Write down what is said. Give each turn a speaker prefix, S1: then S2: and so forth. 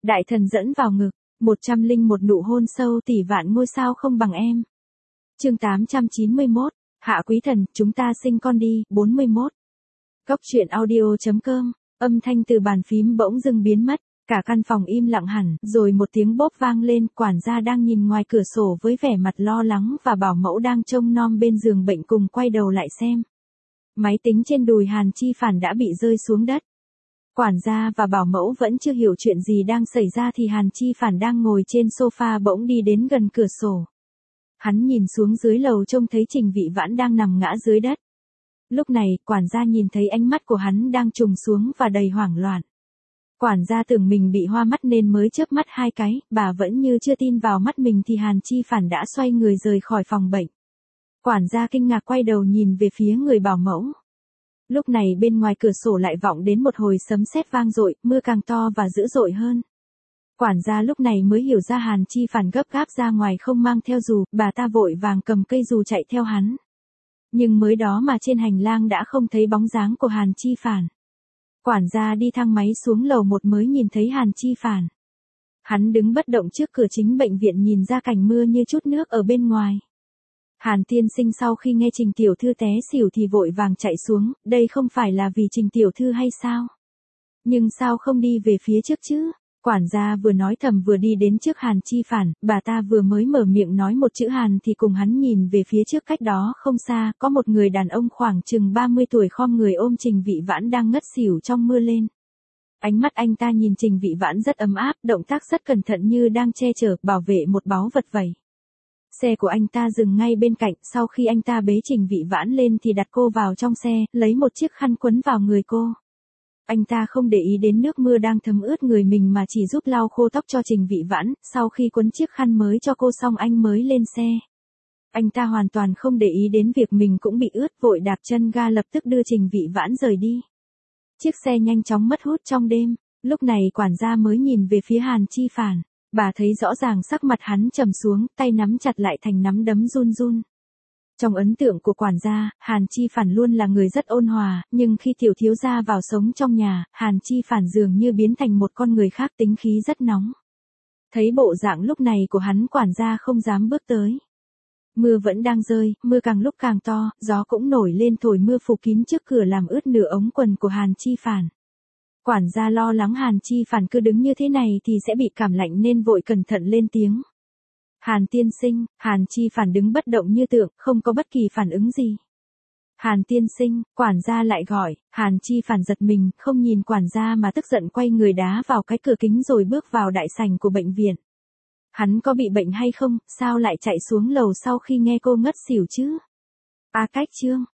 S1: Đại thần dẫn vào ngực, 101 nụ hôn sâu tỷ vạn ngôi sao không bằng em. Chương 891, Hạ quý thần, chúng ta sinh con đi, 41. Góc truyện audio.com, âm thanh từ bàn phím bỗng dưng biến mất, cả căn phòng im lặng hẳn, rồi một tiếng bốp vang lên, quản gia đang nhìn ngoài cửa sổ với vẻ mặt lo lắng và bảo mẫu đang trông nom bên giường bệnh cùng quay đầu lại xem. Máy tính trên đùi Hàn Chi Phản đã bị rơi xuống đất. Quản gia và bảo mẫu vẫn chưa hiểu chuyện gì đang xảy ra thì Hàn Chi Phản đang ngồi trên sofa bỗng đi đến gần cửa sổ. Hắn nhìn xuống dưới lầu trông thấy Trình Vị Vãn đang nằm ngã dưới đất. Lúc này, quản gia nhìn thấy ánh mắt của hắn đang trùng xuống và đầy hoảng loạn. Quản gia tưởng mình bị hoa mắt nên mới chớp mắt hai cái, bà vẫn như chưa tin vào mắt mình thì Hàn Chi Phản đã xoay người rời khỏi phòng bệnh. Quản gia kinh ngạc quay đầu nhìn về phía người bảo mẫu. Lúc này bên ngoài cửa sổ lại vọng đến một hồi sấm sét vang dội, mưa càng to và dữ dội hơn. Quản gia lúc này mới hiểu ra Hàn Chi Phản gấp gáp ra ngoài không mang theo dù, bà ta vội vàng cầm cây dù chạy theo hắn. Nhưng mới đó mà trên hành lang đã không thấy bóng dáng của Hàn Chi Phản. Quản gia đi thang máy xuống lầu 1 mới nhìn thấy Hàn Chi Phản. Hắn đứng bất động trước cửa chính bệnh viện nhìn ra cảnh mưa như chút nước ở bên ngoài. Hàn tiên sinh sau khi nghe Trình tiểu thư té xỉu thì vội vàng chạy xuống, đây không phải là vì Trình tiểu thư hay sao? Nhưng sao không đi về phía trước chứ? Quản gia vừa nói thầm vừa đi đến trước Hàn Chi Phản, bà ta vừa mới mở miệng nói một chữ Hàn thì cùng hắn nhìn về phía trước cách đó không xa, có một người đàn ông khoảng chừng 30 tuổi khom người ôm Trình Vị Vãn đang ngất xỉu trong mưa lên. Ánh mắt anh ta nhìn Trình Vị Vãn rất ấm áp, động tác rất cẩn thận như đang che chở, bảo vệ một báu vật vậy. Xe của anh ta dừng ngay bên cạnh, sau khi anh ta bế Trình Vị Vãn lên thì đặt cô vào trong xe, lấy một chiếc khăn quấn vào người cô. Anh ta không để ý đến nước mưa đang thấm ướt người mình mà chỉ giúp lau khô tóc cho Trình Vị Vãn, sau khi quấn chiếc khăn mới cho cô xong anh mới lên xe. Anh ta hoàn toàn không để ý đến việc mình cũng bị ướt, vội đạp chân ga lập tức đưa Trình Vị Vãn rời đi. Chiếc xe nhanh chóng mất hút trong đêm, lúc này quản gia mới nhìn về phía Hàn Chi Phản. Bà thấy rõ ràng sắc mặt hắn trầm xuống, tay nắm chặt lại thành nắm đấm run run. Trong ấn tượng của quản gia, Hàn Chi Phản luôn là người rất ôn hòa, nhưng khi tiểu thiếu gia vào sống trong nhà, Hàn Chi Phản dường như biến thành một con người khác, tính khí rất nóng. Thấy bộ dạng lúc này của hắn, quản gia không dám bước tới. Mưa vẫn đang rơi, mưa càng lúc càng to, gió cũng nổi lên thổi mưa phủ kín trước cửa làm ướt nửa ống quần của Hàn Chi Phản. Quản gia lo lắng Hàn Chi Phản cứ đứng như thế này thì sẽ bị cảm lạnh nên vội cẩn thận lên tiếng. Hàn tiên sinh, Hàn Chi Phản đứng bất động như tượng, không có bất kỳ phản ứng gì. Hàn tiên sinh, quản gia lại gọi, Hàn Chi Phản giật mình, không nhìn quản gia mà tức giận quay người đá vào cái cửa kính rồi bước vào đại sảnh của bệnh viện. Hắn có bị bệnh hay không, sao lại chạy xuống lầu sau khi nghe cô ngất xỉu chứ? A cách chương,